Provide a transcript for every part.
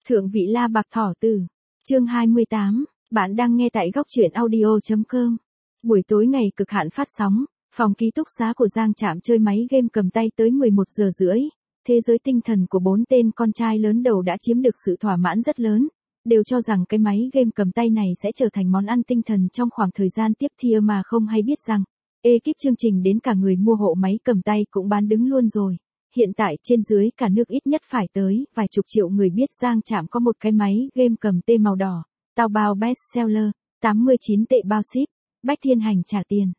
Thượng vị La Bạc Thỏ Tử. Chương 28, bạn đang nghe tại góc truyện audio.com. Buổi tối ngày cực hạn phát sóng, phòng ký túc xá của Giang Trạm chơi máy game cầm tay tới 11 giờ rưỡi. Thế giới tinh thần của 4 tên con trai lớn đầu đã chiếm được sự thỏa mãn rất lớn, đều cho rằng cái máy game cầm tay này sẽ trở thành món ăn tinh thần trong khoảng thời gian tiếp theo mà không hay biết rằng, ekip chương trình đến cả người mua hộ máy cầm tay cũng bán đứng luôn rồi. Hiện tại trên dưới cả nước ít nhất phải tới vài chục triệu người biết Giang Trạm có một cái máy game cầm tay màu đỏ, tao bao bestseller, 89 tệ bao ship, Bách Thiên Hành trả tiền.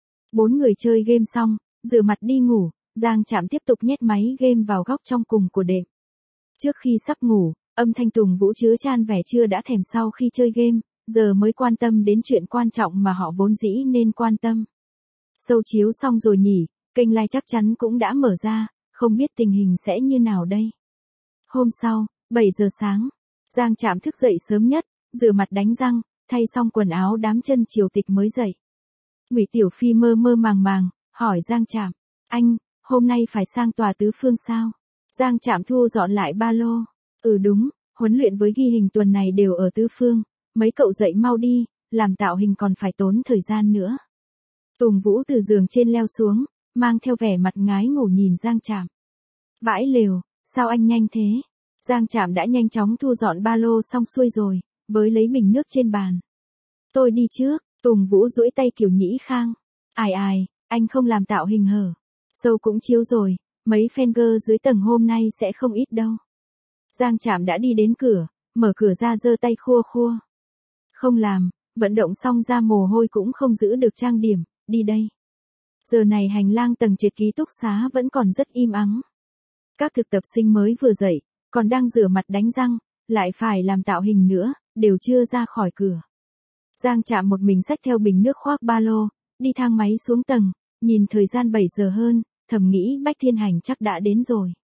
4 người chơi game xong, rửa mặt đi ngủ, Giang Trạm tiếp tục nhét máy game vào góc trong cùng của đệm. Trước khi sắp ngủ, âm thanh Tùng Vũ chứa chan vẻ chưa đã thèm sau khi chơi game, giờ mới quan tâm đến chuyện quan trọng mà họ vốn dĩ nên quan tâm. Show chiếu xong rồi nhỉ, kênh live chắc chắn cũng đã mở ra, không biết tình hình sẽ như nào đây. Hôm sau, 7 giờ sáng, Giang Trạm thức dậy sớm nhất, rửa mặt đánh răng, thay xong quần áo đám chân triều tịch mới dậy. Ngụy Tiểu Phi mơ mơ màng màng, hỏi Giang Trạm, anh, hôm nay phải sang tòa tứ phương sao? Giang Trạm thu dọn lại ba lô. Ừ đúng, huấn luyện với ghi hình tuần này đều ở tứ phương, mấy cậu dậy mau đi, làm tạo hình còn phải tốn thời gian nữa. Tùng Vũ từ giường trên leo xuống, mang theo vẻ mặt ngái ngủ nhìn Giang Trạm. Vãi lều, sao anh nhanh thế? Giang Trạm đã nhanh chóng thu dọn ba lô xong xuôi rồi, với lấy bình nước trên bàn. Tôi đi trước, Tùng Vũ duỗi tay kiểu nhĩ khang. Ai, anh không làm tạo hình hở. Show cũng chiếu rồi, mấy fan dưới tầng hôm nay sẽ không ít đâu. Giang Trạm đã đi đến cửa, mở cửa ra giơ tay khua khua. Không làm, vận động xong ra mồ hôi cũng không giữ được trang điểm, đi đây. Giờ này hành lang tầng trệt ký túc xá vẫn còn rất im ắng. Các thực tập sinh mới vừa dậy, còn đang rửa mặt đánh răng, lại phải làm tạo hình nữa, đều chưa ra khỏi cửa. Giang Trạm một mình xách theo bình nước khoác ba lô, đi thang máy xuống tầng, nhìn thời gian 7 giờ hơn, thầm nghĩ Bách Thiên Hành chắc đã đến rồi.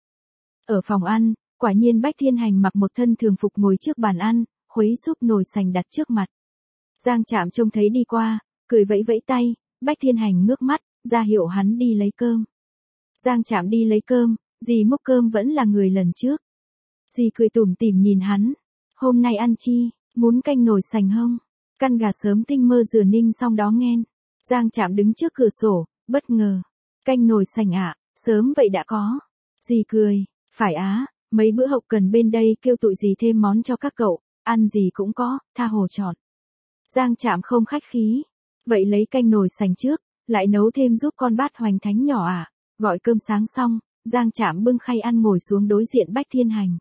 Ở phòng ăn, quả nhiên Bách Thiên Hành mặc một thân thường phục ngồi trước bàn ăn, khuấy súp nồi sành đặt trước mặt. Giang Trạm trông thấy đi qua, cười vẫy vẫy tay, Bách Thiên Hành ngước mắt, ra hiệu hắn đi lấy cơm. Giang Trạm đi lấy cơm, dì múc cơm vẫn là người lần trước. Dì cười tủm tỉm nhìn hắn. Hôm nay ăn chi, muốn canh nồi sành hông? Căn gà sớm tinh mơ rửa ninh xong đó nghen. Giang Trạm đứng trước cửa sổ, bất ngờ. Canh nồi sành ạ, sớm vậy đã có. Dì cười, phải á, mấy bữa hậu cần bên đây kêu tụi dì thêm món cho các cậu, ăn gì cũng có, tha hồ chọn. Giang Trạm không khách khí. Vậy lấy canh nồi sành trước, lại nấu thêm giúp con bát hoành thánh nhỏ à? Gọi cơm sáng xong, Giang Trạm bưng khay ăn ngồi xuống đối diện Bách Thiên Hành.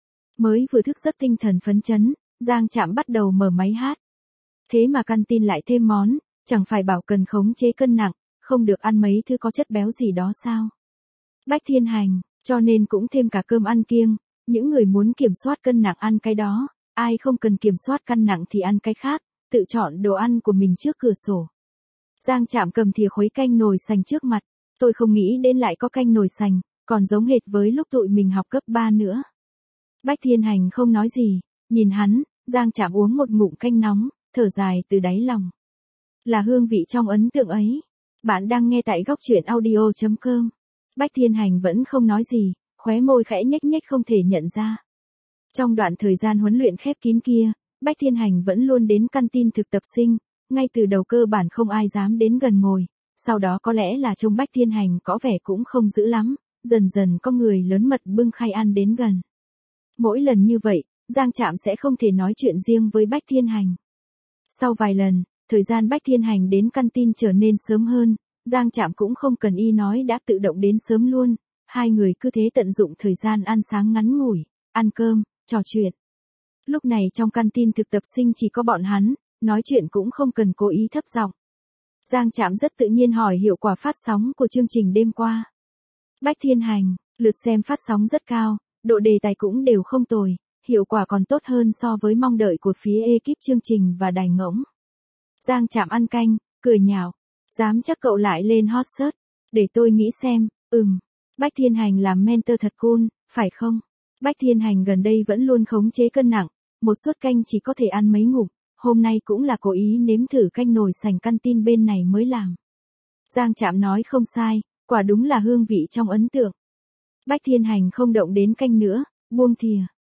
Mới vừa thức giấc tinh thần phấn chấn, Giang Trạm bắt đầu mở máy hát. Thế mà căn tin lại thêm món, chẳng phải bảo cần khống chế cân nặng, không được ăn mấy thứ có chất béo gì đó sao? Bách Thiên Hành, cho nên cũng thêm cả cơm ăn kiêng, những người muốn kiểm soát cân nặng ăn cái đó, ai không cần kiểm soát cân nặng thì ăn cái khác, tự chọn đồ ăn của mình trước cửa sổ. Giang Trạm cầm thìa khuấy canh nồi sành trước mặt, tôi không nghĩ đến lại có canh nồi sành, còn giống hệt với lúc tụi mình học cấp 3 nữa. Bách Thiên Hành không nói gì, nhìn hắn, Giang Trạm uống một ngụm canh nóng, thở dài từ đáy lòng. Là hương vị trong ấn tượng ấy. Bạn đang nghe tại góc truyện audio.com. Bách Thiên Hành vẫn không nói gì, khóe môi khẽ nhếch nhếch không thể nhận ra. Trong đoạn thời gian huấn luyện khép kín kia, Bách Thiên Hành vẫn luôn đến căn tin thực tập sinh, ngay từ đầu cơ bản không ai dám đến gần ngồi, sau đó có lẽ là trông Bách Thiên Hành có vẻ cũng không dữ lắm, dần dần có người lớn mật bưng khay ăn đến gần. Mỗi lần như vậy, Giang Trạm sẽ không thể nói chuyện riêng với Bách Thiên Hành. Sau vài lần, thời gian Bách Thiên Hành đến căn tin trở nên sớm hơn, Giang Trạm cũng không cần y nói đã tự động đến sớm luôn, hai người cứ thế tận dụng thời gian ăn sáng ngắn ngủi, ăn cơm, trò chuyện. Lúc này trong căn tin thực tập sinh chỉ có bọn hắn, nói chuyện cũng không cần cố ý thấp giọng. Giang Trạm rất tự nhiên hỏi hiệu quả phát sóng của chương trình đêm qua. Bách Thiên Hành, lượt xem phát sóng rất cao, độ đề tài cũng đều không tồi, hiệu quả còn tốt hơn so với mong đợi của phía ekip chương trình và đài ngỗng. Giang Trạm ăn canh, cười nhạo, dám chắc cậu lại lên hot search, để tôi nghĩ xem, Bách Thiên Hành làm mentor thật cool, phải không? Bách Thiên Hành gần đây vẫn luôn khống chế cân nặng, một suất canh chỉ có thể ăn mấy ngụm, hôm nay cũng là cố ý nếm thử canh nồi sành căn tin bên này mới làm. Giang Trạm nói không sai, quả đúng là hương vị trong ấn tượng. Bách Thiên Hành không động đến canh nữa, buông thìa.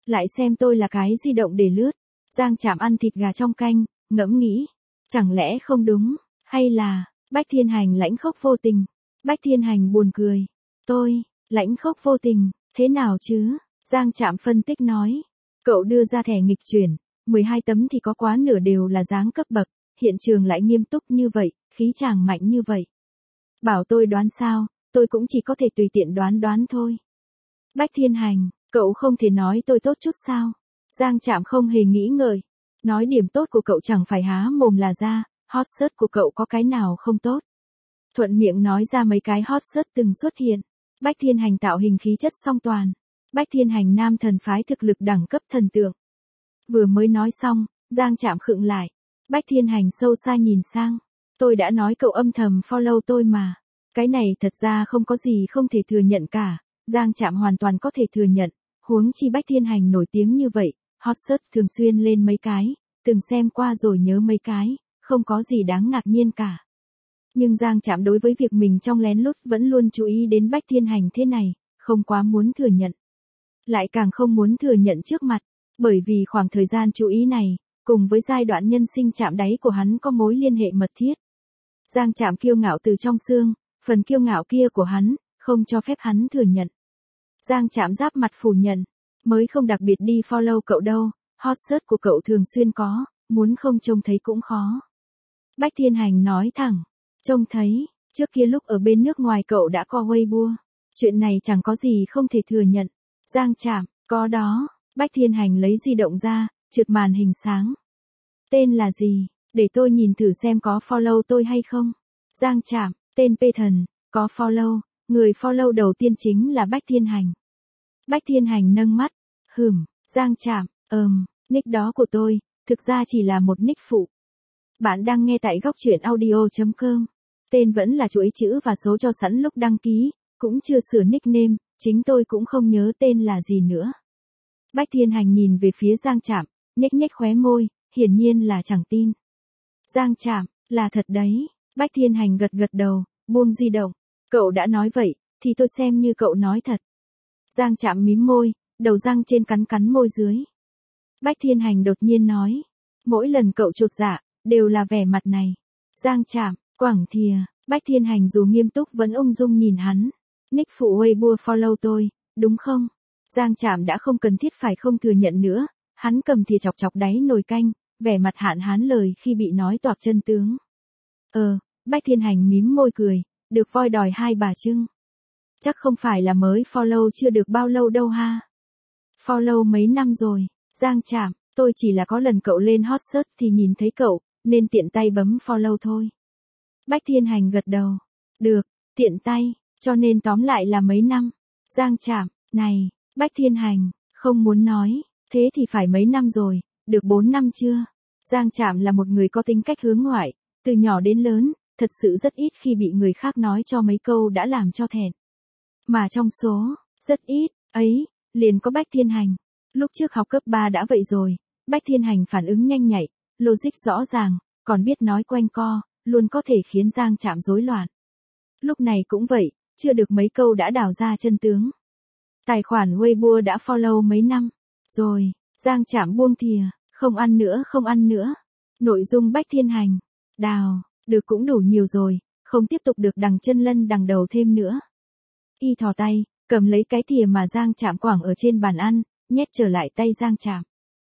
Lại xem tôi là cái di động để lướt. Giang Trạm ăn thịt gà trong canh, ngẫm nghĩ. Chẳng lẽ không đúng, hay là, Bách Thiên Hành lãnh khốc vô tình. Bách Thiên Hành buồn cười. Tôi, lãnh khốc vô tình, thế nào chứ? Giang Trạm phân tích nói. Cậu đưa ra thẻ nghịch chuyển, 12 tấm thì có quá nửa đều là dáng cấp bậc, hiện trường lại nghiêm túc như vậy, khí chàng mạnh như vậy. Bảo tôi đoán sao, tôi cũng chỉ có thể tùy tiện đoán đoán thôi. Bách Thiên Hành, cậu không thể nói tôi tốt chút sao? Giang Trạm không hề nghĩ ngợi. Nói điểm tốt của cậu chẳng phải há mồm là ra, hot search của cậu có cái nào không tốt. Thuận miệng nói ra mấy cái hot search từng xuất hiện. Bách Thiên Hành tạo hình khí chất song toàn. Bách Thiên Hành nam thần phái thực lực đẳng cấp thần tượng. Vừa mới nói xong, Giang Trạm khựng lại. Bách Thiên Hành sâu xa nhìn sang. Tôi đã nói cậu âm thầm follow tôi mà. Cái này thật ra không có gì không thể thừa nhận cả. Giang Trạm hoàn toàn có thể thừa nhận. Huống chi Bách Thiên Hành nổi tiếng như vậy, hot search thường xuyên lên mấy cái, từng xem qua rồi nhớ mấy cái, không có gì đáng ngạc nhiên cả. Nhưng Giang Trạm đối với việc mình trong lén lút vẫn luôn chú ý đến Bách Thiên Hành thế này, không quá muốn thừa nhận. Lại càng không muốn thừa nhận trước mặt, bởi vì khoảng thời gian chú ý này, cùng với giai đoạn nhân sinh chạm đáy của hắn có mối liên hệ mật thiết. Giang Trạm kiêu ngạo từ trong xương, phần kiêu ngạo kia của hắn, không cho phép hắn thừa nhận. Giang Trạm giáp mặt phủ nhận, mới không đặc biệt đi follow cậu đâu, hot search của cậu thường xuyên có, muốn không trông thấy cũng khó. Bách Thiên Hành nói thẳng, trông thấy, trước kia lúc ở bên nước ngoài cậu đã có Weibo. Chuyện này chẳng có gì không thể thừa nhận. Giang Trạm, có đó. Bách Thiên Hành lấy di động ra, trượt màn hình sáng. Tên là gì? Để tôi nhìn thử xem có follow tôi hay không. Giang Trạm, tên P Thần, có follow. Người follow đầu tiên chính là Bách Thiên Hành. Bách Thiên Hành nâng mắt. Giang Trạm, nick đó của tôi, thực ra chỉ là một nick phụ. Bạn đang nghe tại góc truyện audio.com. Tên vẫn là chuỗi chữ và số cho sẵn lúc đăng ký, cũng chưa sửa nickname, chính tôi cũng không nhớ tên là gì nữa. Bách Thiên Hành nhìn về phía Giang Trạm, nhếch nhếch khóe môi, hiển nhiên là chẳng tin. Giang Trạm, là thật đấy. Bách Thiên Hành gật gật đầu, buông di động. Cậu đã nói vậy, thì tôi xem như cậu nói thật. Giang Trạm mím môi, đầu răng trên cắn cắn môi dưới. Bách Thiên Hành đột nhiên nói, mỗi lần cậu chột dạ, đều là vẻ mặt này. Giang Trạm, quảng thìa. Bách Thiên Hành dù nghiêm túc vẫn ung dung nhìn hắn. Nick phụ Weibo follow tôi, đúng không? Giang Trạm đã không cần thiết phải không thừa nhận nữa. Hắn cầm thìa chọc chọc đáy nồi canh, vẻ mặt hạn hán lời khi bị nói toạc chân tướng. Bách Thiên Hành mím môi cười, được voi đòi hai bà trưng. Chắc không phải là mới follow chưa được bao lâu đâu ha. Follow mấy năm rồi. Giang Trạm, tôi chỉ là có lần cậu lên hot search thì nhìn thấy cậu, nên tiện tay bấm follow thôi. Bách Thiên Hành gật đầu. Được, tiện tay, cho nên tóm lại là mấy năm. Giang Trạm, này, Bách Thiên Hành, không muốn nói, thế thì phải mấy năm rồi, được 4 năm chưa? Giang Trạm là một người có tính cách hướng ngoại, từ nhỏ đến lớn, thật sự rất ít khi bị người khác nói cho mấy câu đã làm cho thẹn. Mà trong số, rất ít, ấy, liền có Bách Thiên Hành. Lúc trước học cấp 3 đã vậy rồi, Bách Thiên Hành phản ứng nhanh nhạy, logic rõ ràng, còn biết nói quanh co, luôn có thể khiến Giang Trạm rối loạn. Lúc này cũng vậy, chưa được mấy câu đã đào ra chân tướng. Tài khoản Weibo đã follow mấy năm, rồi, Giang Trạm buông thìa, không ăn nữa. Nội dung Bách Thiên Hành, đào, được cũng đủ nhiều rồi, không tiếp tục được đằng chân lân đằng đầu thêm nữa. Y thò tay, cầm lấy cái thìa mà Giang Trạm quẳng ở trên bàn ăn, nhét trở lại tay Giang Trạm.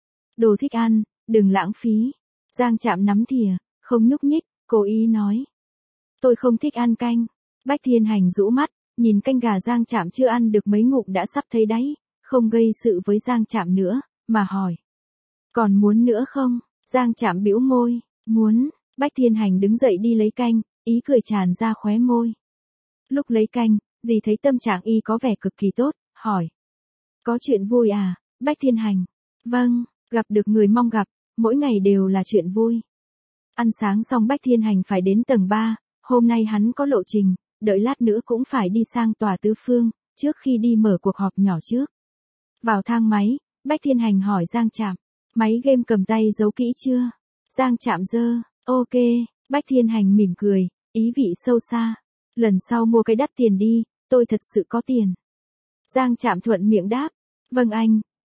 Đồ thích ăn, đừng lãng phí. Giang Trạm nắm thìa, không nhúc nhích, cố ý nói. Tôi không thích ăn canh. Bách Thiên Hành rũ mắt, nhìn canh gà Giang Trạm chưa ăn được mấy ngụm đã sắp thấy đáy, không gây sự với Giang Trạm nữa, mà hỏi. Còn muốn nữa không? Giang Trạm bĩu môi, muốn. Bách Thiên Hành đứng dậy đi lấy canh, ý cười tràn ra khóe môi. Lúc lấy canh, dì thấy tâm trạng y có vẻ cực kỳ tốt, hỏi. Có chuyện vui à, Bách Thiên Hành? Vâng, gặp được người mong gặp, mỗi ngày đều là chuyện vui. Ăn sáng xong Bách Thiên Hành phải đến tầng 3, hôm nay hắn có lộ trình, đợi lát nữa cũng phải đi sang tòa tứ phương, trước khi đi mở cuộc họp nhỏ trước. Vào thang máy, Bách Thiên Hành hỏi Giang Trạm, máy game cầm tay giấu kỹ chưa? Giang Trạm giơ, ok, Bách Thiên Hành mỉm cười, ý vị sâu xa. Lần sau mua cái đắt tiền đi, tôi thật sự có tiền. Giang Trạm thuận miệng đáp, vâng anh,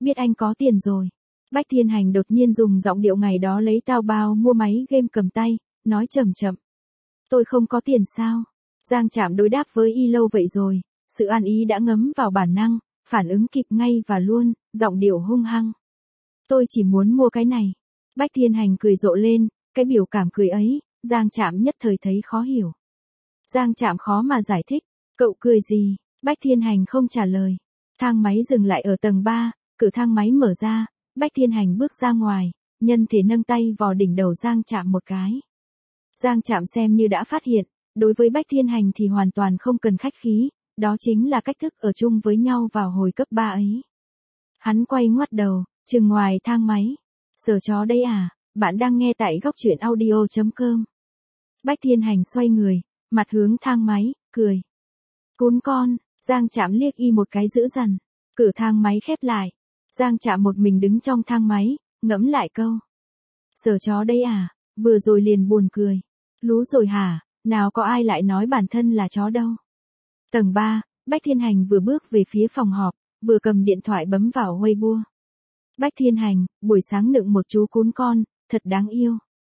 biết anh có tiền rồi. Bách Thiên Hành đột nhiên dùng giọng điệu ngày đó lấy tao bao mua máy game cầm tay, nói chậm chậm. Tôi không có tiền sao? Giang Trạm đối đáp với y lâu vậy rồi, sự an ý đã ngấm vào bản năng, phản ứng kịp ngay và luôn, giọng điệu hung hăng. Tôi chỉ muốn mua cái này. Bách Thiên Hành cười rộ lên, cái biểu cảm cười ấy, Giang Trạm nhất thời thấy khó hiểu. Giang Trạm khó mà giải thích, cậu cười gì? Bách Thiên Hành không trả lời. Thang máy dừng lại ở tầng 3, cửa thang máy mở ra, Bách Thiên Hành bước ra ngoài, nhân thể nâng tay vò đỉnh đầu Giang Trạm một cái. Giang Trạm xem như đã phát hiện, đối với Bách Thiên Hành thì hoàn toàn không cần khách khí, đó chính là cách thức ở chung với nhau vào hồi cấp 3 ấy. Hắn quay ngoắt đầu, chừng ngoài thang máy. Sờ chó đây à, bạn đang nghe tại góc truyện audio.com. Bách Thiên Hành xoay người, mặt hướng thang máy, cười. Cún con, Giang Trạm liếc y một cái dữ dằn. Cửa thang máy khép lại. Giang Trạm một mình đứng trong thang máy, ngẫm lại câu. Sờ chó đây à, vừa rồi liền buồn cười. Lú rồi hả, nào có ai lại nói bản thân là chó đâu. Tầng 3, Bách Thiên Hành vừa bước về phía phòng họp, vừa cầm điện thoại bấm vào Weibo. Bách Thiên Hành, buổi sáng nựng một chú cún con, thật đáng yêu.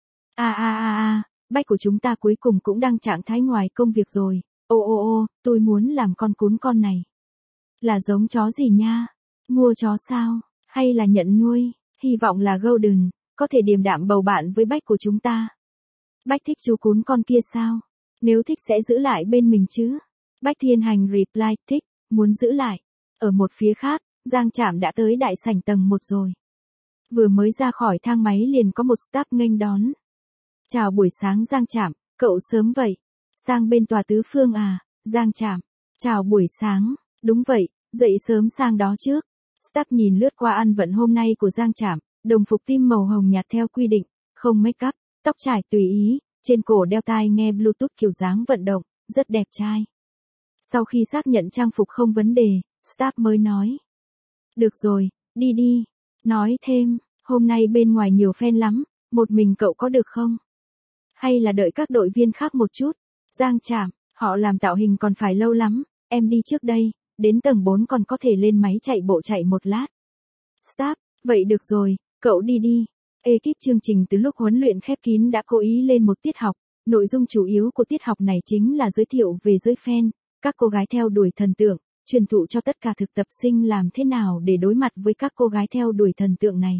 Bách của chúng ta cuối cùng cũng đang trạng thái ngoài công việc rồi. Tôi muốn làm con cún con này. Là giống chó gì nha? Mua chó sao? Hay là nhận nuôi? Hy vọng là Golden, có thể điềm đạm bầu bạn với Bách của chúng ta. Bách thích chú cún con kia sao? Nếu thích sẽ giữ lại bên mình chứ? Bách Thiên Hành reply, thích, muốn giữ lại. Ở một phía khác, Giang Trạm đã tới đại sảnh tầng 1 rồi. Vừa mới ra khỏi thang máy liền có một staff nghênh đón. Chào buổi sáng Giang Trạm, cậu sớm vậy. Sang bên tòa tứ phương à, Giang Trạm. Chào buổi sáng, đúng vậy, dậy sớm sang đó trước. Staff nhìn lướt qua ăn vận hôm nay của Giang Trạm, đồng phục tim màu hồng nhạt theo quy định, không make up, tóc trải tùy ý, trên cổ đeo tai nghe Bluetooth kiểu dáng vận động, rất đẹp trai. Sau khi xác nhận trang phục không vấn đề, staff mới nói. Được rồi, đi đi. Nói thêm, hôm nay bên ngoài nhiều fan lắm, một mình cậu có được không? Hay là đợi các đội viên khác một chút? Giang Trạm, họ làm tạo hình còn phải lâu lắm, em đi trước đây, đến tầng 4 còn có thể lên máy chạy bộ chạy một lát. Staff, vậy được rồi, cậu đi đi. Ekip chương trình từ lúc huấn luyện khép kín đã cố ý lên một tiết học, nội dung chủ yếu của tiết học này chính là giới thiệu về giới fan, các cô gái theo đuổi thần tượng, truyền thụ cho tất cả thực tập sinh làm thế nào để đối mặt với các cô gái theo đuổi thần tượng này.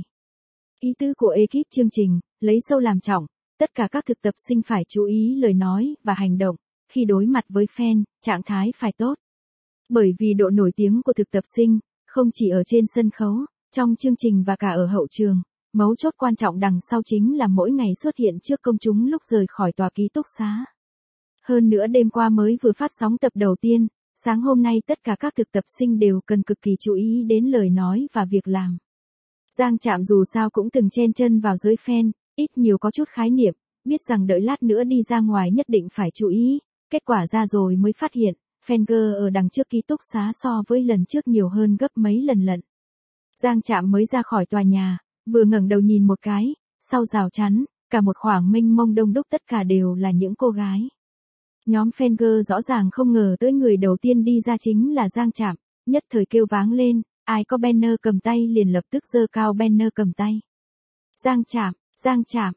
Ý tứ của ekip chương trình, lấy sâu làm trọng, tất cả các thực tập sinh phải chú ý lời nói và hành động, khi đối mặt với fan, trạng thái phải tốt. Bởi vì độ nổi tiếng của thực tập sinh, không chỉ ở trên sân khấu, trong chương trình và cả ở hậu trường, mấu chốt quan trọng đằng sau chính là mỗi ngày xuất hiện trước công chúng lúc rời khỏi tòa ký túc xá. Hơn nữa đêm qua mới vừa phát sóng tập đầu tiên, sáng hôm nay tất cả các thực tập sinh đều cần cực kỳ chú ý đến lời nói và việc làm. Giang Trạm dù sao cũng từng chen chân vào giới fan, ít nhiều có chút khái niệm, biết rằng đợi lát nữa đi ra ngoài nhất định phải chú ý, kết quả ra rồi mới phát hiện, fan girl ở đằng trước ký túc xá so với lần trước nhiều hơn gấp mấy lần lận. Giang Trạm mới ra khỏi tòa nhà, vừa ngẩng đầu nhìn một cái, sau rào chắn, cả một khoảng mênh mông đông đúc tất cả đều là những cô gái. Nhóm fan girl rõ ràng không ngờ tới người đầu tiên đi ra chính là Giang Trạm, nhất thời kêu váng lên, ai có banner cầm tay liền lập tức giơ cao banner cầm tay. Giang Trạm, Giang Trạm,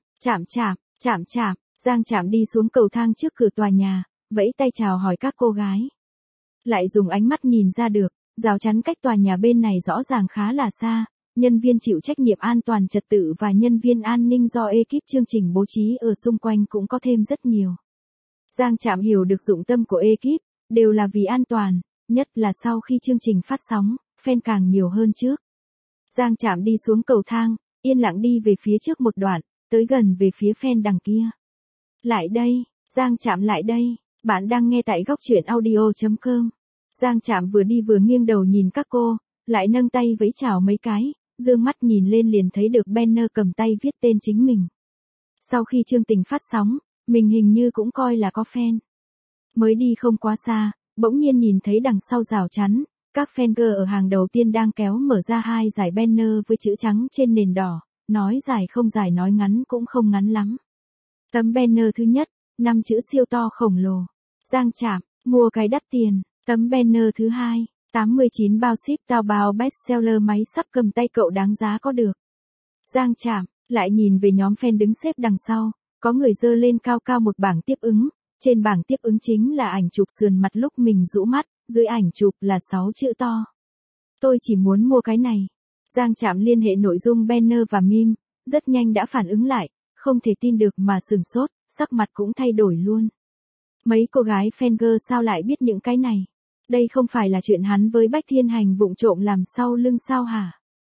Trạm, Giang Trạm đi xuống cầu thang trước cửa tòa nhà, vẫy tay chào hỏi các cô gái. Lại dùng ánh mắt nhìn ra được, rào chắn cách tòa nhà bên này rõ ràng khá là xa, nhân viên chịu trách nhiệm an toàn trật tự và nhân viên an ninh do ekip chương trình bố trí ở xung quanh cũng có thêm rất nhiều. Giang Trạm hiểu được dụng tâm của ekip, đều là vì an toàn, nhất là sau khi chương trình phát sóng, fan càng nhiều hơn trước. Giang Trạm đi xuống cầu thang, yên lặng đi về phía trước một đoạn, tới gần về phía fan đằng kia. Lại đây, Giang Trạm lại đây, bạn đang nghe tại góc truyện audio.com. Giang Trạm vừa đi vừa nghiêng đầu nhìn các cô, lại nâng tay vẫy chào mấy cái, dương mắt nhìn lên liền thấy được banner cầm tay viết tên chính mình. Sau khi chương trình phát sóng, mình hình như cũng coi là có fan. Mới đi không quá xa, bỗng nhiên nhìn thấy đằng sau rào chắn, các fan girl ở hàng đầu tiên đang kéo mở ra hai dải banner với chữ trắng trên nền đỏ, nói dài không dài nói ngắn cũng không ngắn lắm. Tấm banner thứ nhất, 5 chữ siêu to khổng lồ. Giang Trạm, mua cái đắt tiền. Tấm banner thứ hai, 89 bao ship Taobao bestseller máy sắp cầm tay cậu đáng giá có được. Giang Trạm, lại nhìn về nhóm fan đứng xếp đằng sau, có người giơ lên cao cao một bảng tiếp ứng, trên bảng tiếp ứng chính là ảnh chụp sườn mặt lúc mình rũ mắt, dưới ảnh chụp là 6 chữ to. Tôi chỉ muốn mua cái này. Giang Trạm liên hệ nội dung banner và meme, rất nhanh đã phản ứng lại, không thể tin được mà sửng sốt, sắc mặt cũng thay đổi luôn. Mấy cô gái fan girl sao lại biết những cái này? Đây không phải là chuyện hắn với Bách Thiên Hành vụng trộm làm sau lưng sao hả?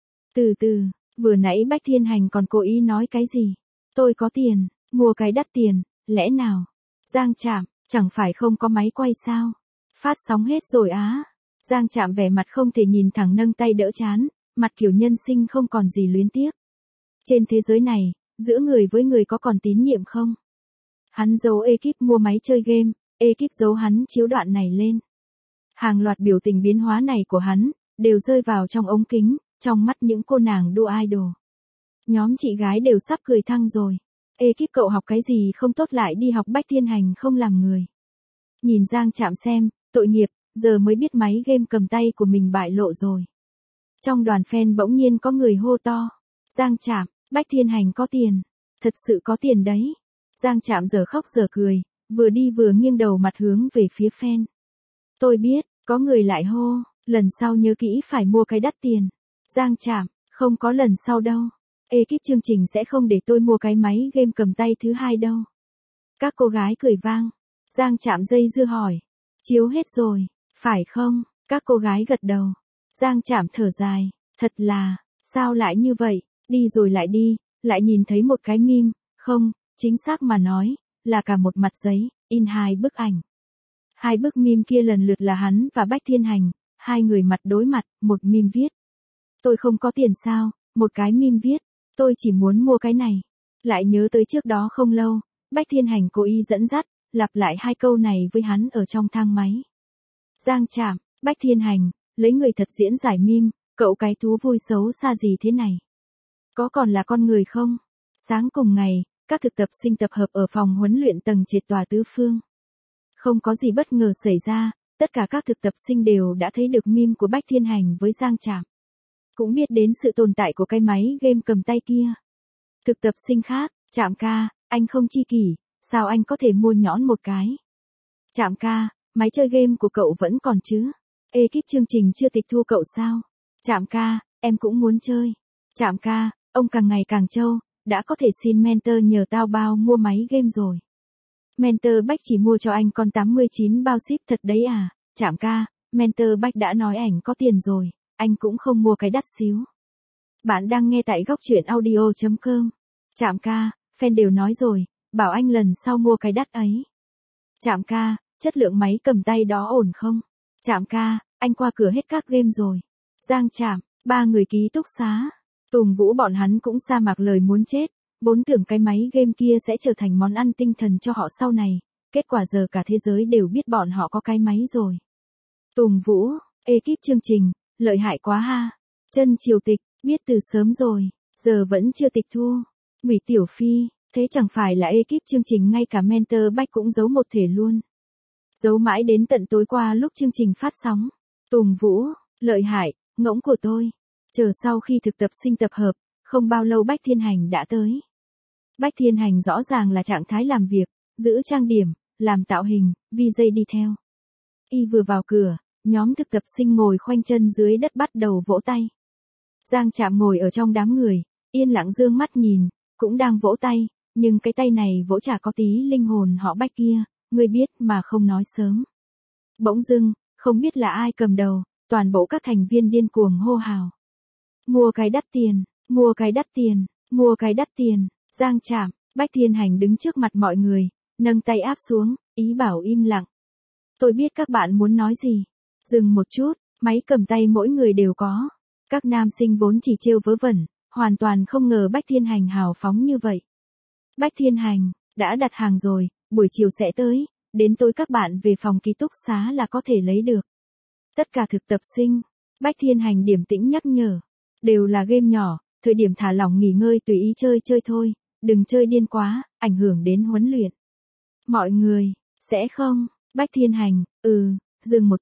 Từ từ, vừa nãy Bách Thiên Hành còn cố ý nói cái gì? Tôi có tiền, mua cái đắt tiền, lẽ nào? Giang Trạm, chẳng phải không có máy quay sao? Phát sóng hết rồi á. Giang Trạm vẻ mặt không thể nhìn thẳng nâng tay đỡ chán, mặt kiểu nhân sinh không còn gì luyến tiếc. Trên thế giới này, giữa người với người có còn tín nhiệm không? Hắn giấu ekip mua máy chơi game, ekip giấu hắn chiếu đoạn này lên. Hàng loạt biểu tình biến hóa này của hắn, đều rơi vào trong ống kính, trong mắt những cô nàng đua idol. Nhóm chị gái đều sắp cười thăng rồi. Ekip cậu học cái gì không tốt lại đi học Bách Thiên Hành không làm người. Nhìn Giang Trạm xem, tội nghiệp, giờ mới biết máy game cầm tay của mình bại lộ rồi. Trong đoàn fan bỗng nhiên có người hô to. Giang Trạm, Bách Thiên Hành có tiền. Thật sự có tiền đấy. Giang Trạm giờ khóc giờ cười, vừa đi vừa nghiêng đầu mặt hướng về phía fan. Tôi biết, có người lại hô, lần sau nhớ kỹ phải mua cái đắt tiền. Giang Trạm, không có lần sau đâu. Ekip chương trình sẽ không để tôi mua cái máy game cầm tay thứ hai đâu. Các cô gái cười vang. Giang Trạm dây dưa hỏi. Chiếu hết rồi, phải không? Các cô gái gật đầu. Giang Trạm thở dài. Thật là, sao lại như vậy? Đi rồi lại đi, lại nhìn thấy một cái meme. Không, chính xác mà nói, là cả một mặt giấy, in 2 bức ảnh. 2 bức meme kia lần lượt là hắn và Bách Thiên Hành, 2 người mặt đối mặt, một meme viết. Tôi không có tiền sao, một cái meme viết. Tôi chỉ muốn mua cái này. Lại nhớ tới trước đó không lâu, Bách Thiên Hành cố ý dẫn dắt, lặp lại 2 câu này với hắn ở trong thang máy. Giang Trạm, Bách Thiên Hành, lấy người thật diễn giải meme, cậu cái thú vui xấu xa gì thế này? Có còn là con người không? Sáng cùng ngày, các thực tập sinh tập hợp ở phòng huấn luyện tầng trệt tòa tứ phương. Không có gì bất ngờ xảy ra, tất cả các thực tập sinh đều đã thấy được meme của Bách Thiên Hành với Giang Trạm. Cũng biết đến sự tồn tại của cái máy game cầm tay kia. Thực tập sinh khác, Trạm ca, anh không chi kỷ, sao anh có thể mua nhõn một cái? Trạm ca, máy chơi game của cậu vẫn còn chứ? Ekip chương trình chưa tịch thu cậu sao? Trạm ca, em cũng muốn chơi. Trạm ca, ông càng ngày càng trâu, đã có thể xin mentor nhờ Taobao mua máy game rồi. Mentor Bách chỉ mua cho anh con 89 bao ship thật đấy à? Trạm ca, mentor Bách đã nói ảnh có tiền rồi, anh cũng không mua cái đắt xíu. Bạn đang nghe tại góc truyện audio.com. Trạm ca, fan đều nói rồi, bảo anh lần sau mua cái đắt ấy. Trạm ca, chất lượng máy cầm tay đó ổn không? Trạm ca, anh qua cửa hết các game rồi. Giang Trạm, 3 người ký túc xá. Tùng Vũ bọn hắn cũng sa mạc lời muốn chết, vốn tưởng cái máy game kia sẽ trở thành món ăn tinh thần cho họ sau này, kết quả giờ cả thế giới đều biết bọn họ có cái máy rồi. Tùng Vũ, ekip chương trình, lợi hại quá ha. Chân Triều Tịch, biết từ sớm rồi, giờ vẫn chưa tịch thu. Ngụy Tiểu Phi, thế chẳng phải là ekip chương trình ngay cả mentor Bách cũng giấu một thể luôn. Giấu mãi đến tận tối qua lúc chương trình phát sóng. Tùng Vũ, lợi hại, ngỗng của tôi. Chờ sau khi thực tập sinh tập hợp, không bao lâu Bách Thiên Hành đã tới. Bách Thiên Hành rõ ràng là trạng thái làm việc, giữ trang điểm, làm tạo hình, VJ đi theo. Y vừa vào cửa, nhóm thực tập sinh ngồi khoanh chân dưới đất bắt đầu vỗ tay. Giang Trạm ngồi ở trong đám người, yên lặng dương mắt nhìn, cũng đang vỗ tay, nhưng cái tay này vỗ chả có tí linh hồn họ Bách kia, người biết mà không nói sớm. Bỗng dưng, không biết là ai cầm đầu, toàn bộ các thành viên điên cuồng hô hào. Mua cái đắt tiền, mua cái đắt tiền, mua cái đắt tiền. Giang Trạm, Bách Thiên Hành đứng trước mặt mọi người, nâng tay áp xuống, ý bảo im lặng. Tôi biết các bạn muốn nói gì. Dừng một chút, máy cầm tay mỗi người đều có. Các nam sinh vốn chỉ trêu vớ vẩn, hoàn toàn không ngờ Bách Thiên Hành hào phóng như vậy. Bách Thiên Hành, đã đặt hàng rồi, buổi chiều sẽ tới, đến tối các bạn về phòng ký túc xá là có thể lấy được. Tất cả thực tập sinh, Bách Thiên Hành điềm tĩnh nhắc nhở. Đều là game nhỏ, thời điểm thả lỏng nghỉ ngơi tùy ý chơi chơi thôi, đừng chơi điên quá, ảnh hưởng đến huấn luyện. Mọi người, sẽ không? Bách Thiên Hành, dừng một chút,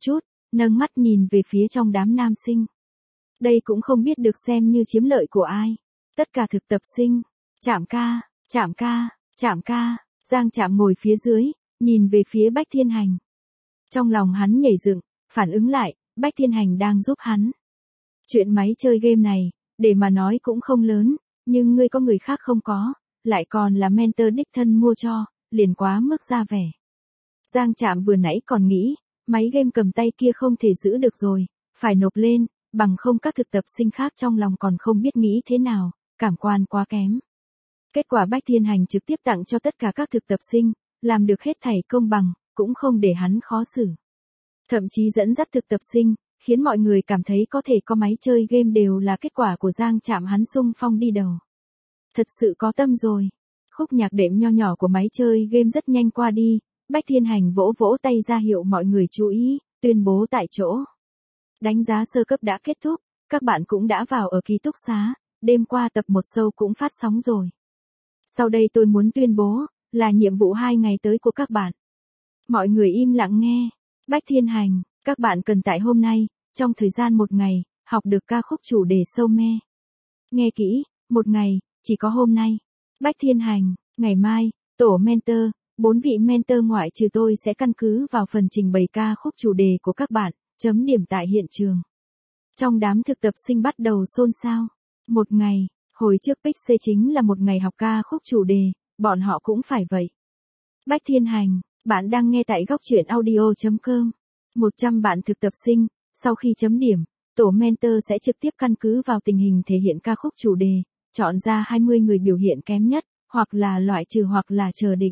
nâng mắt nhìn về phía trong đám nam sinh. Đây cũng không biết được xem như chiếm lợi của ai. Tất cả thực tập sinh. Trạm ca, Trạm ca, Trạm ca. Giang Trạm ngồi phía dưới, nhìn về phía Bách Thiên Hành. Trong lòng hắn nhảy dựng, phản ứng lại, Bách Thiên Hành đang giúp hắn. Chuyện máy chơi game này, để mà nói cũng không lớn, nhưng ngươi có người khác không có, lại còn là mentor đích thân mua cho, liền quá mức ra vẻ. Giang Trạm vừa nãy còn nghĩ, máy game cầm tay kia không thể giữ được rồi, phải nộp lên, bằng không các thực tập sinh khác trong lòng còn không biết nghĩ thế nào, cảm quan quá kém. Kết quả Bách Thiên Hành trực tiếp tặng cho tất cả các thực tập sinh, làm được hết thảy công bằng, cũng không để hắn khó xử. Thậm chí dẫn dắt thực tập sinh, khiến mọi người cảm thấy có thể có máy chơi game đều là kết quả của Giang Trạm hắn xung phong đi đầu. Thật sự có tâm rồi. Khúc nhạc đệm nho nhỏ của máy chơi game rất nhanh qua đi, Bách Thiên Hành vỗ vỗ tay ra hiệu mọi người chú ý, tuyên bố tại chỗ. Đánh giá sơ cấp đã kết thúc, các bạn cũng đã vào ở ký túc xá, đêm qua tập 1 show cũng phát sóng rồi. Sau đây tôi muốn tuyên bố, là nhiệm vụ 2 ngày tới của các bạn. Mọi người im lặng nghe. Bách Thiên Hành, các bạn cần tại hôm nay, trong thời gian 1 ngày, học được ca khúc chủ đề sâu me. Nghe kỹ, 1 ngày, chỉ có hôm nay. Bách Thiên Hành, ngày mai, tổ mentor, 4 vị mentor ngoại trừ tôi sẽ căn cứ vào phần trình bày ca khúc chủ đề của các bạn, chấm điểm tại hiện trường. Trong đám thực tập sinh bắt đầu xôn xao. 1 ngày, hồi trước Pixie chính là 1 ngày học ca khúc chủ đề, bọn họ cũng phải vậy. Bách Thiên Hành, bạn đang nghe tại góc truyện audio.com. 100 bạn thực tập sinh, sau khi chấm điểm, tổ mentor sẽ trực tiếp căn cứ vào tình hình thể hiện ca khúc chủ đề, chọn ra 20 người biểu hiện kém nhất, hoặc là loại trừ hoặc là chờ định.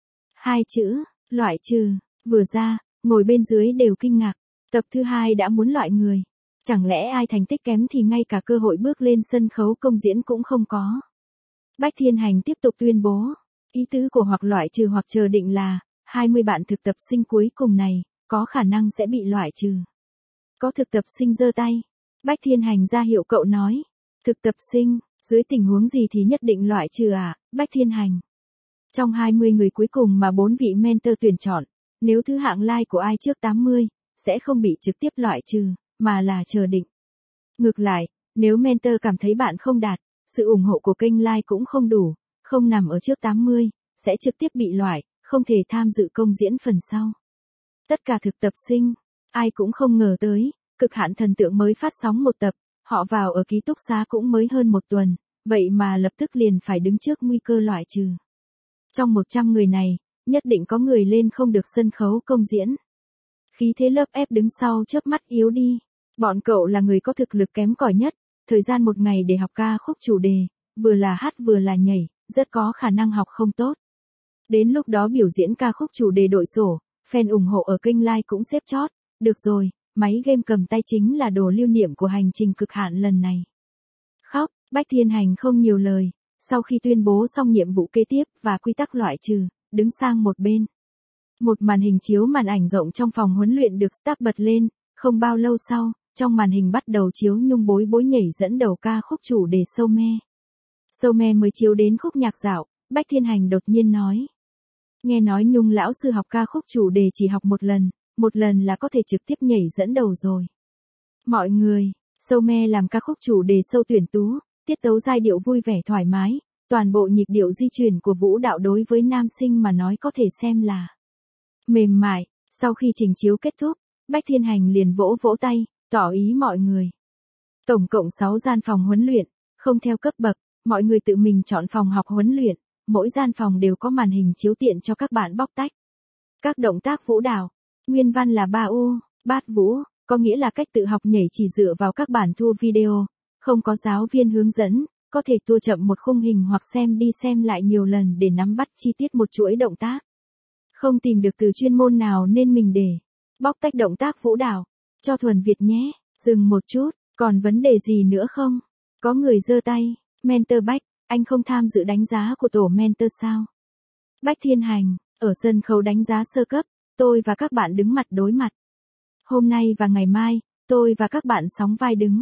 2 chữ, loại trừ, vừa ra, ngồi bên dưới đều kinh ngạc, tập thứ 2 đã muốn loại người. Chẳng lẽ ai thành tích kém thì ngay cả cơ hội bước lên sân khấu công diễn cũng không có. Bách Thiên Hành tiếp tục tuyên bố, ý tứ của hoặc loại trừ hoặc chờ định là, 20 bạn thực tập sinh cuối cùng này, có khả năng sẽ bị loại trừ. Có thực tập sinh giơ tay. Bách Thiên Hành ra hiệu cậu nói, thực tập sinh, dưới tình huống gì thì nhất định loại trừ à, Bách Thiên Hành. Trong 20 người cuối cùng mà 4 vị mentor tuyển chọn, nếu thứ hạng like của ai trước 80, sẽ không bị trực tiếp loại trừ, mà là chờ định. Ngược lại, nếu mentor cảm thấy bạn không đạt, sự ủng hộ của kênh like cũng không đủ, không nằm ở trước 80, sẽ trực tiếp bị loại, không thể tham dự công diễn phần sau. Tất cả thực tập sinh, ai cũng không ngờ tới, cực hạn thần tượng mới phát sóng 1 tập, họ vào ở ký túc xá cũng mới hơn 1 tuần, vậy mà lập tức liền phải đứng trước nguy cơ loại trừ. Trong 100 người này, nhất định có người lên không được sân khấu công diễn. Khí thế lớp ép đứng sau chớp mắt yếu đi. Bọn cậu là người có thực lực kém cỏi nhất, thời gian 1 ngày để học ca khúc chủ đề, vừa là hát vừa là nhảy, rất có khả năng học không tốt. Đến lúc đó biểu diễn ca khúc chủ đề đội sổ, fan ủng hộ ở kênh like cũng xếp chót. Được rồi, máy game cầm tay chính là đồ lưu niệm của hành trình cực hạn lần này. Khóc, Bách Thiên Hành không nhiều lời, sau khi tuyên bố xong nhiệm vụ kế tiếp và quy tắc loại trừ, đứng sang một bên. Một màn hình chiếu màn ảnh rộng trong phòng huấn luyện được start bật lên, không bao lâu sau, trong màn hình bắt đầu chiếu Nhung bối bối nhảy dẫn đầu ca khúc chủ đề Sâu Me. Sâu Me mới chiếu đến khúc nhạc dạo, Bách Thiên Hành đột nhiên nói. Nghe nói Nhung lão sư học ca khúc chủ đề chỉ học 1 lần là có thể trực tiếp nhảy dẫn đầu rồi. Mọi người, Sâu Me làm ca khúc chủ đề sâu tuyển tú, tiết tấu giai điệu vui vẻ thoải mái, toàn bộ nhịp điệu di chuyển của vũ đạo đối với nam sinh mà nói có thể xem là mềm mại. Sau khi trình chiếu kết thúc, Bách Thiên Hành liền vỗ vỗ tay, tỏ ý mọi người. Tổng cộng 6 gian phòng huấn luyện, không theo cấp bậc, mọi người tự mình chọn phòng học huấn luyện, mỗi gian phòng đều có màn hình chiếu tiện cho các bạn bóc tách. Các động tác vũ đạo, nguyên văn là 3U, bát vũ, có nghĩa là cách tự học nhảy chỉ dựa vào các bản thua video, không có giáo viên hướng dẫn, có thể tua chậm một khung hình hoặc xem đi xem lại nhiều lần để nắm bắt chi tiết một chuỗi động tác. Không tìm được từ chuyên môn nào nên mình để bóc tách động tác vũ đạo, cho thuần Việt nhé. Dừng một chút, còn vấn đề gì nữa không? Có người giơ tay, mentor Bách, anh không tham dự đánh giá của tổ mentor sao? Bách Thiên Hành, ở sân khấu đánh giá sơ cấp, tôi và các bạn đứng mặt đối mặt. Hôm nay và ngày mai, tôi và các bạn sóng vai đứng.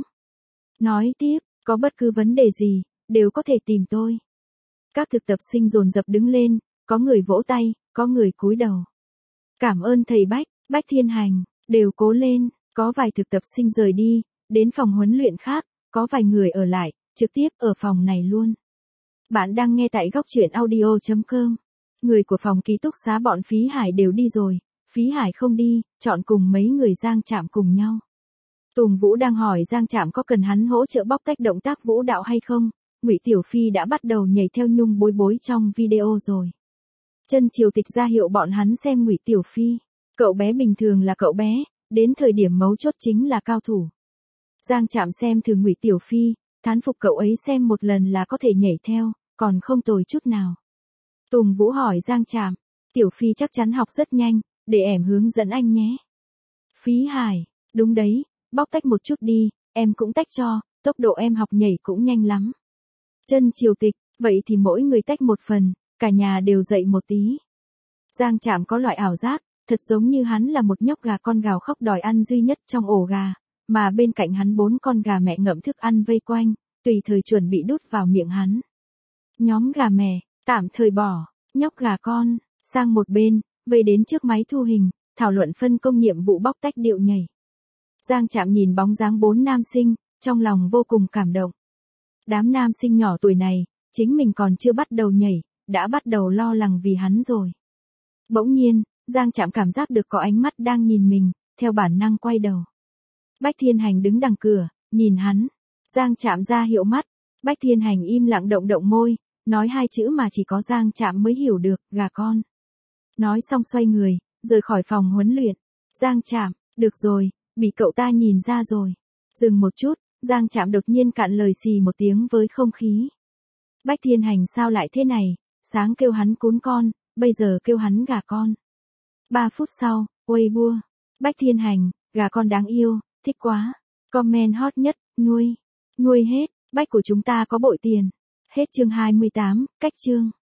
Nói tiếp, có bất cứ vấn đề gì, đều có thể tìm tôi. Các thực tập sinh dồn dập đứng lên, có người vỗ tay, có người cúi đầu. Cảm ơn thầy Bách, Bách Thiên Hành, đều cố lên. Có vài thực tập sinh rời đi, đến phòng huấn luyện khác, có vài người ở lại, trực tiếp ở phòng này luôn. Bạn đang nghe tại góc truyện audio.com. Người của phòng ký túc xá bọn Phí Hải đều đi rồi, Phí Hải không đi, chọn cùng mấy người Giang Trạm cùng nhau. Tùng Vũ đang hỏi Giang Trạm có cần hắn hỗ trợ bóc tách động tác vũ đạo hay không. Ngụy Tiểu Phi đã bắt đầu nhảy theo Nhung Bối Bối trong video rồi. Chân Triều Tịch ra hiệu bọn hắn xem Ngụy Tiểu Phi. Cậu bé bình thường là cậu bé, đến thời điểm mấu chốt chính là cao thủ. Giang Trạm xem thử Ngụy Tiểu Phi, thán phục cậu ấy xem một lần là có thể nhảy theo, còn không tồi chút nào. Tùng Vũ hỏi Giang Trạm, Tiểu Phi chắc chắn học rất nhanh, để em hướng dẫn anh nhé. Phí Hải, đúng đấy, bóc tách một chút đi, em cũng tách cho, tốc độ em học nhảy cũng nhanh lắm. Chân Triều Tịch, vậy thì mỗi người tách một phần, cả nhà đều dậy một tí. Giang Trạm có loại ảo giác, thật giống như hắn là một nhóc gà con gào khóc đòi ăn duy nhất trong ổ gà, mà bên cạnh hắn 4 con gà mẹ ngậm thức ăn vây quanh, tùy thời chuẩn bị đút vào miệng hắn. Nhóm gà mẹ, tạm thời bỏ, nhóc gà con, sang một bên, về đến trước máy thu hình, thảo luận phân công nhiệm vụ bóc tách điệu nhảy. Giang Trạm nhìn bóng dáng 4 nam sinh, trong lòng vô cùng cảm động. Đám nam sinh nhỏ tuổi này, chính mình còn chưa bắt đầu nhảy, đã bắt đầu lo lắng vì hắn rồi. Bỗng nhiên, Giang Trạm cảm giác được có ánh mắt đang nhìn mình, theo bản năng quay đầu. Bách Thiên Hành đứng đằng cửa, nhìn hắn. Giang Trạm ra hiệu mắt. Bách Thiên Hành im lặng động động môi, nói 2 chữ mà chỉ có Giang Trạm mới hiểu được, gà con. Nói xong xoay người, rời khỏi phòng huấn luyện. Giang Trạm, được rồi, bị cậu ta nhìn ra rồi. Dừng một chút, Giang Trạm đột nhiên cạn lời xì một tiếng với không khí. Bách Thiên Hành sao lại thế này, sáng kêu hắn cún con, bây giờ kêu hắn gà con. 3 phút sau, Weibo, Bách Thiên Hành, gà con đáng yêu, thích quá. Comment hot nhất, nuôi hết, Bách của chúng ta có bội tiền. Hết chương 28, cách chương.